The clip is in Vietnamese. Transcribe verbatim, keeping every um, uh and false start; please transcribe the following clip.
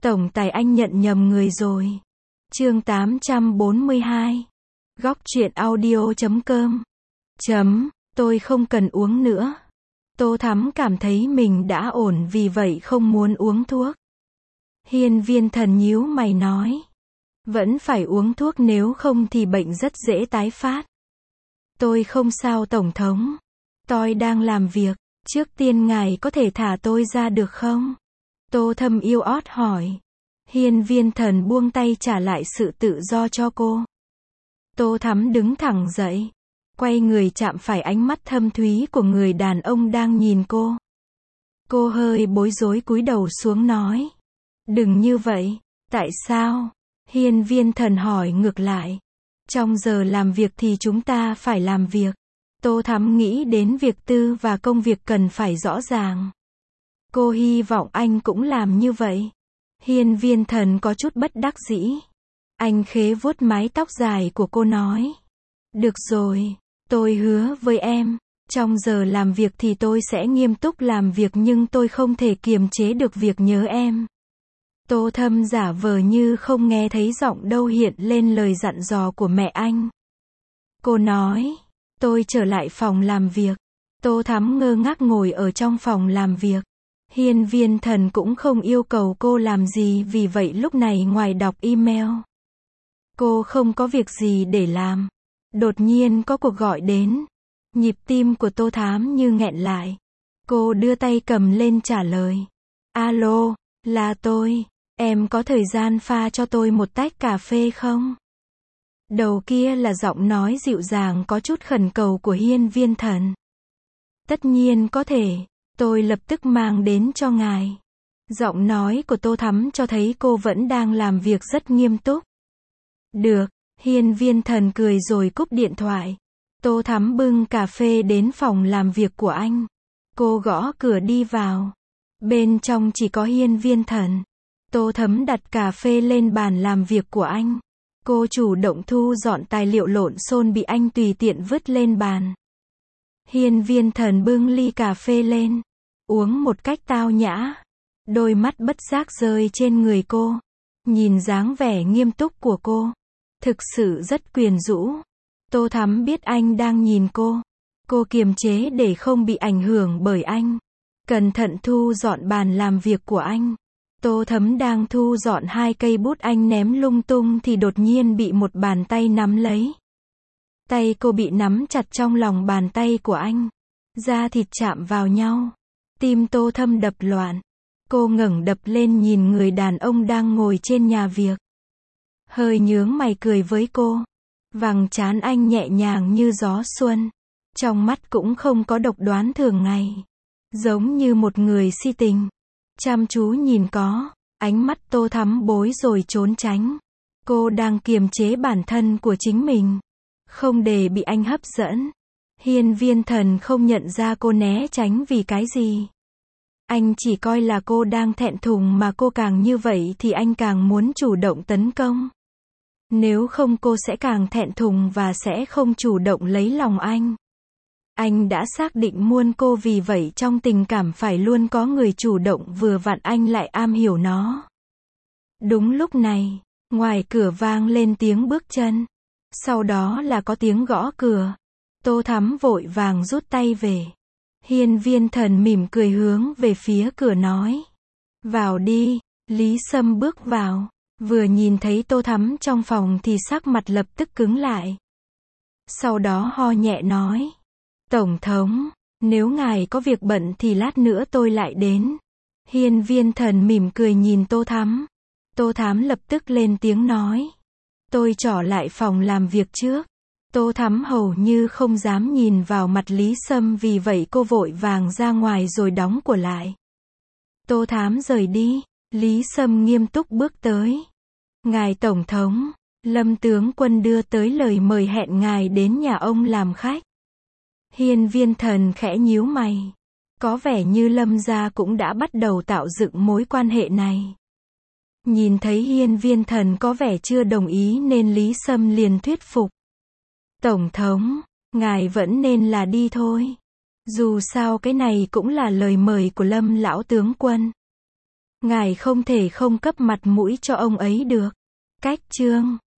Tổng tài anh nhận nhầm người rồi. Chương tám trăm bốn mươi hai. Góc truyện audio chấm com. Chấm, tôi không cần uống nữa. Tô Thắm cảm thấy mình đã ổn vì vậy không muốn uống thuốc. Hiên Viên Thần nhíu mày nói. Vẫn phải uống thuốc nếu không thì bệnh rất dễ tái phát. Tôi không sao Tổng thống. Tôi đang làm việc. Trước tiên ngài có thể thả tôi ra được không? Tô Thâm yêu ót hỏi. Hiên Viên Thần buông tay trả lại sự tự do cho cô. Tô Thắm đứng thẳng dậy. Quay người chạm phải ánh mắt thâm thúy của người đàn ông đang nhìn cô. Cô hơi bối rối cúi đầu xuống nói. Đừng như vậy. Tại sao? Hiên Viên Thần hỏi ngược lại. Trong giờ làm việc thì chúng ta phải làm việc. Tô Thắm nghĩ đến việc tư và công việc cần phải rõ ràng. Cô hy vọng anh cũng làm như vậy. Hiên Viên Thần có chút bất đắc dĩ. Anh khế vuốt mái tóc dài của cô nói. Được rồi, tôi hứa với em. Trong giờ làm việc thì tôi sẽ nghiêm túc làm việc nhưng tôi không thể kiềm chế được việc nhớ em. Tô Thâm giả vờ như không nghe thấy giọng đâu hiện lên lời dặn dò của mẹ anh. Cô nói. Tôi trở lại phòng làm việc. Tô Thắm ngơ ngác ngồi ở trong phòng làm việc. Hiên Viên Thần cũng không yêu cầu cô làm gì vì vậy lúc này ngoài đọc email. Cô không có việc gì để làm. Đột nhiên có cuộc gọi đến. Nhịp tim của Tô Thắm như nghẹn lại. Cô đưa tay cầm lên trả lời. Alo, là tôi. Em có thời gian pha cho tôi một tách cà phê không? Đầu kia là giọng nói dịu dàng có chút khẩn cầu của Hiên Viên Thần. Tất nhiên có thể, tôi lập tức mang đến cho ngài. Giọng nói của Tô Thắm cho thấy cô vẫn đang làm việc rất nghiêm túc. Được, Hiên Viên Thần cười rồi cúp điện thoại. Tô Thắm bưng cà phê đến phòng làm việc của anh. Cô gõ cửa đi vào. Bên trong chỉ có Hiên Viên Thần. Tô Thắm đặt cà phê lên bàn làm việc của anh. Cô chủ động thu dọn tài liệu lộn xộn bị anh tùy tiện vứt lên bàn. Hiên Viên Thần bưng ly cà phê lên, uống một cách tao nhã. Đôi mắt bất giác rơi trên người cô, nhìn dáng vẻ nghiêm túc của cô, thực sự rất quyến rũ. Tô Thắm biết anh đang nhìn cô, cô kiềm chế để không bị ảnh hưởng bởi anh. Cẩn thận thu dọn bàn làm việc của anh. Tô Thắm đang thu dọn hai cây bút anh ném lung tung thì đột nhiên bị một bàn tay nắm lấy. Tay cô bị nắm chặt trong lòng bàn tay của anh. Da thịt chạm vào nhau. Tim Tô Thắm đập loạn. Cô ngẩng đập lên nhìn người đàn ông đang ngồi trên nhà việc. Hơi nhướng mày cười với cô. Vầng trán anh nhẹ nhàng như gió xuân. Trong mắt cũng không có độc đoán thường ngày. Giống như một người si tình. Chăm chú nhìn có, ánh mắt Tô Thắm bối rồi trốn tránh. Cô đang kiềm chế bản thân của chính mình, không để bị anh hấp dẫn. Hiên Viên Thần không nhận ra cô né tránh vì cái gì. Anh chỉ coi là cô đang thẹn thùng mà cô càng như vậy thì anh càng muốn chủ động tấn công. Nếu không cô sẽ càng thẹn thùng và sẽ không chủ động lấy lòng anh. Anh đã xác định muôn cô vì vậy trong tình cảm phải luôn có người chủ động vừa vặn anh lại am hiểu nó. Đúng lúc này, ngoài cửa vang lên tiếng bước chân. Sau đó là có tiếng gõ cửa. Tô Thắm vội vàng rút tay về. Hiên Viên Thần mỉm cười hướng về phía cửa nói. Vào đi, Lý Sâm bước vào. Vừa nhìn thấy Tô Thắm trong phòng thì sắc mặt lập tức cứng lại. Sau đó ho nhẹ nói. Tổng thống, nếu ngài có việc bận thì lát nữa tôi lại đến. Hiên Viên Thần mỉm cười nhìn Tô Thắm. Tô Thắm lập tức lên tiếng nói. Tôi trỏ lại phòng làm việc trước. Tô Thắm hầu như không dám nhìn vào mặt Lý Sâm vì vậy cô vội vàng ra ngoài rồi đóng cửa lại. Tô Thắm rời đi, Lý Sâm nghiêm túc bước tới. Ngài Tổng thống, Lâm tướng quân đưa tới lời mời hẹn ngài đến nhà ông làm khách. Hiên Viên Thần khẽ nhíu mày. Có vẻ như Lâm gia cũng đã bắt đầu tạo dựng mối quan hệ này. Nhìn thấy Hiên Viên Thần có vẻ chưa đồng ý nên Lý Sâm liền thuyết phục. Tổng thống, ngài vẫn nên là đi thôi. Dù sao cái này cũng là lời mời của Lâm lão tướng quân. Ngài không thể không cấp mặt mũi cho ông ấy được. Cách chương